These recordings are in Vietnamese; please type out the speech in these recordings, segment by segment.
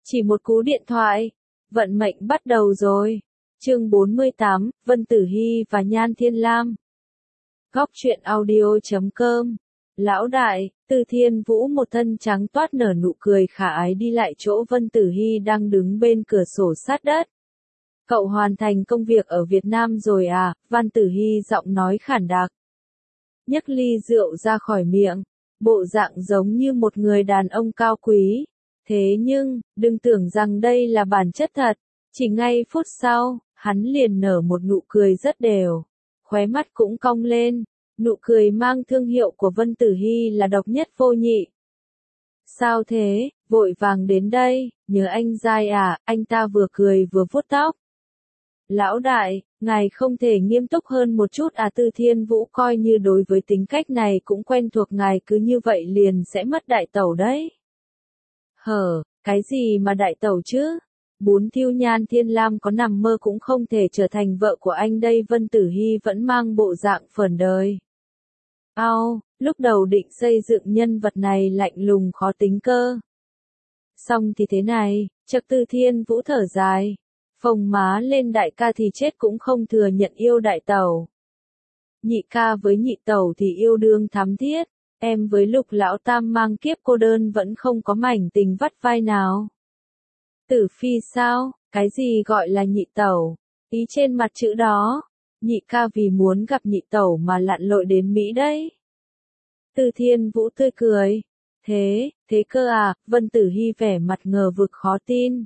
Chỉ một cú điện thoại, vận mệnh bắt đầu rồi. Chương 48, Vân Tử Hy và Nhan Thiên Lam. Góc truyện audio.com. Lão đại, Từ Thiên Vũ một thân trắng toát nở nụ cười khả ái đi lại chỗ Vân Tử Hy đang đứng bên cửa sổ sát đất. Cậu hoàn thành công việc ở Việt Nam rồi à? Vân Tử Hy giọng nói khản đặc. Nhấc ly rượu ra khỏi miệng, bộ dạng giống như một người đàn ông cao quý. Thế nhưng, đừng tưởng rằng đây là bản chất thật. Chỉ ngay phút sau, hắn liền nở một nụ cười rất đều. Khóe mắt cũng cong lên. Nụ cười mang thương hiệu của Vân Tử Hy là độc nhất vô nhị. Sao thế, vội vàng đến đây, nhớ anh Giai à? Anh ta vừa cười vừa vuốt tóc. Lão đại, ngài không thể nghiêm túc hơn một chút à? Từ Thiên Vũ coi như đối với tính cách này cũng quen thuộc, ngài cứ như vậy liền sẽ mất đại tẩu đấy. Cái gì mà đại tẩu chứ? Bún thiêu Nhan Thiên Lam có nằm mơ cũng không thể trở thành vợ của anh đây. Vân Tử Hy vẫn mang bộ dạng phởn đời. Lúc đầu định xây dựng nhân vật này lạnh lùng khó tính cơ. Xong thì thế này, chợt Từ Thiên Vũ thở dài. Phồng má lên, đại ca thì chết cũng không thừa nhận yêu đại tẩu. Nhị ca với nhị tẩu thì yêu đương thắm thiết. Em với Lục lão tam mang kiếp cô đơn vẫn không có mảnh tình vắt vai nào. Tử Phi sao? Cái gì gọi là nhị tẩu? Ý trên mặt chữ đó. Nhị ca vì muốn gặp nhị tẩu mà lặn lội đến Mỹ đấy. Từ Thiên Vũ tươi cười. Thế cơ à? Vân Tử Hy vẻ mặt ngờ vực khó tin.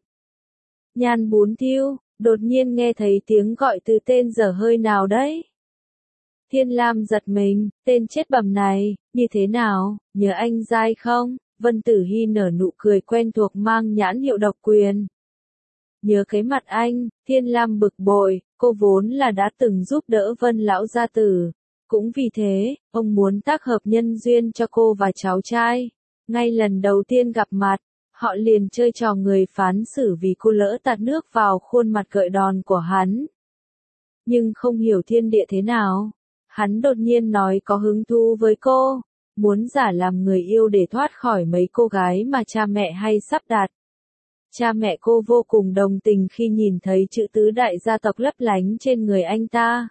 Nhan Bún Thiêu, đột nhiên nghe thấy tiếng gọi từ tên dở hơi nào đấy. Thiên Lam giật mình, tên chết bầm này, như thế nào, nhớ anh Giai không? Vân Tử Hy nở nụ cười quen thuộc mang nhãn hiệu độc quyền. Nhớ cái mặt anh, Thiên Lam bực bội, cô vốn là đã từng giúp đỡ Vân lão gia tử. Cũng vì thế, ông muốn tác hợp nhân duyên cho cô và cháu trai. Ngay lần đầu tiên gặp mặt, họ liền chơi trò người phán xử vì cô lỡ tạt nước vào khuôn mặt gợi đòn của hắn. Nhưng không hiểu thiên địa thế nào. Hắn đột nhiên nói có hứng thú với cô, muốn giả làm người yêu để thoát khỏi mấy cô gái mà cha mẹ hay sắp đặt. Cha mẹ cô vô cùng đồng tình khi nhìn thấy chữ tứ đại gia tộc lấp lánh trên người anh ta.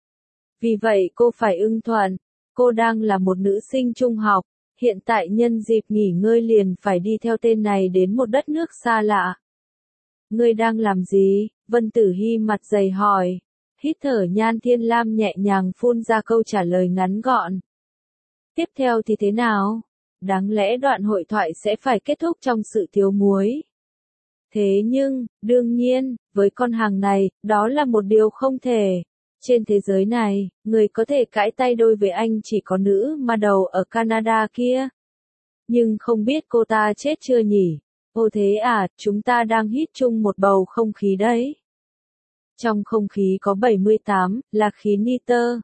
Vì vậy cô phải ưng thuận. Cô đang là một nữ sinh trung học, hiện tại nhân dịp nghỉ ngơi liền phải đi theo tên này đến một đất nước xa lạ. Ngươi đang làm gì? Vân Tử Hy mặt dày hỏi. Hít thở. Nhan Thiên Lam nhẹ nhàng phun ra câu trả lời ngắn gọn. Tiếp theo thì thế nào? Đáng lẽ đoạn hội thoại sẽ phải kết thúc trong sự thiếu muối. Thế nhưng, đương nhiên, với con hàng này, đó là một điều không thể. Trên thế giới này, người có thể cãi tay đôi với anh chỉ có nữ mà đầu ở Canada kia. Nhưng không biết cô ta chết chưa nhỉ? Ồ thế à, chúng ta đang hít chung một bầu không khí đấy. Trong không khí có 78 là khí nitơ,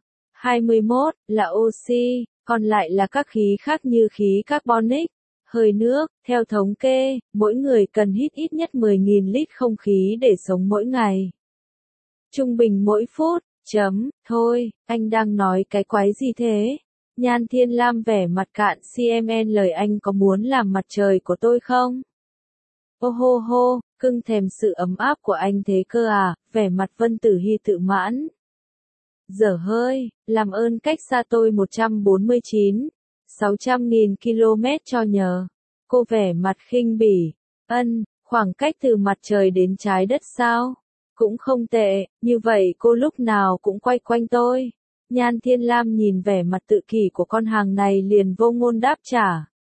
21 là oxy, còn lại là các khí khác như khí carbonic, hơi nước. Theo thống kê, mỗi người cần hít ít nhất 10.000 lít không khí để sống mỗi ngày. Trung bình mỗi phút. Thôi, anh đang nói cái quái gì thế? Nhan Thiên Lam vẻ mặt cạn CMN lời anh có muốn làm mặt trời của tôi không? Ô hô hô, cưng thèm sự ấm áp của anh thế cơ à? Vẻ mặt Vân Tử Hy tự mãn. Dở hơi, làm ơn cách xa tôi 149, 600.000 km cho nhờ. Cô vẻ mặt khinh bỉ. Khoảng cách từ mặt trời đến trái đất sao? Cũng không tệ, như vậy cô lúc nào cũng quay quanh tôi. Nhan Thiên Lam nhìn vẻ mặt tự kỷ của con hàng này liền vô ngôn đáp trả.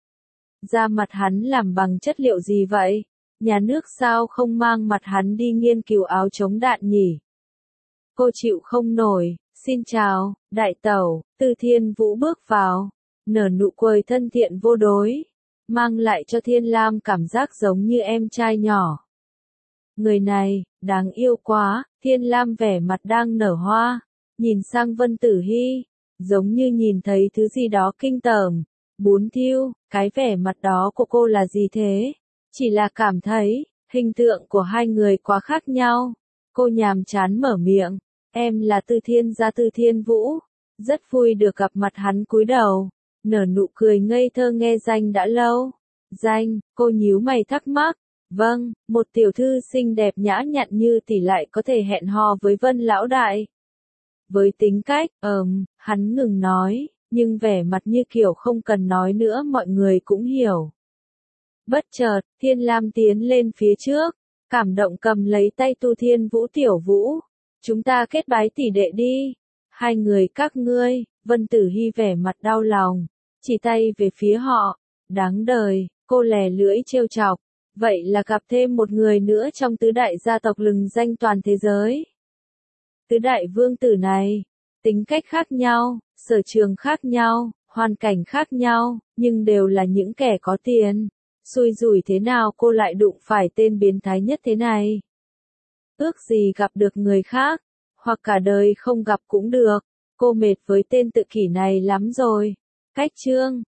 Da mặt hắn làm bằng chất liệu gì vậy? Nhà nước sao không mang mặt hắn đi nghiên cứu áo chống đạn nhỉ? Cô chịu không nổi. Xin chào, đại tẩu. Từ Thiên Vũ bước vào, nở nụ cười thân thiện vô đối, mang lại cho Thiên Lam cảm giác giống như em trai nhỏ. Người này, đáng yêu quá. Thiên Lam vẻ mặt đang nở hoa, nhìn sang Vân Tử Hy, giống như nhìn thấy thứ gì đó kinh tởm. Bún thiêu, cái vẻ mặt đó của cô là gì thế? Chỉ là cảm thấy, hình tượng của hai người quá khác nhau. Cô nhàm chán mở miệng, em là Từ Thiên gia Từ Thiên Vũ. Rất vui được gặp mặt. Hắn cúi đầu, nở nụ cười ngây thơ. Nghe danh đã lâu. Danh, cô nhíu mày thắc mắc. Vâng, một tiểu thư xinh đẹp nhã nhặn như tỷ lại có thể hẹn hò với Vân lão đại. Với tính cách, hắn ngừng nói, nhưng vẻ mặt như kiểu không cần nói nữa mọi người cũng hiểu. Bất chợt, Thiên Lam tiến lên phía trước, cảm động cầm lấy tay Tu Thiên Vũ Tiểu Vũ. Chúng ta kết bái tỷ đệ đi. Hai người các ngươi, Vân Tử Hy vẻ mặt đau lòng, chỉ tay về phía họ. Đáng đời, cô lè lưỡi trêu chọc. Vậy là gặp thêm một người nữa trong tứ đại gia tộc lừng danh toàn thế giới. Tứ đại vương tử này, tính cách khác nhau, sở trường khác nhau, hoàn cảnh khác nhau, nhưng đều là những kẻ có tiền. Xui rủi thế nào cô lại đụng phải tên biến thái nhất thế này? Ước gì gặp được người khác, hoặc cả đời không gặp cũng được. Cô mệt với tên tự kỷ này lắm rồi. Cách chương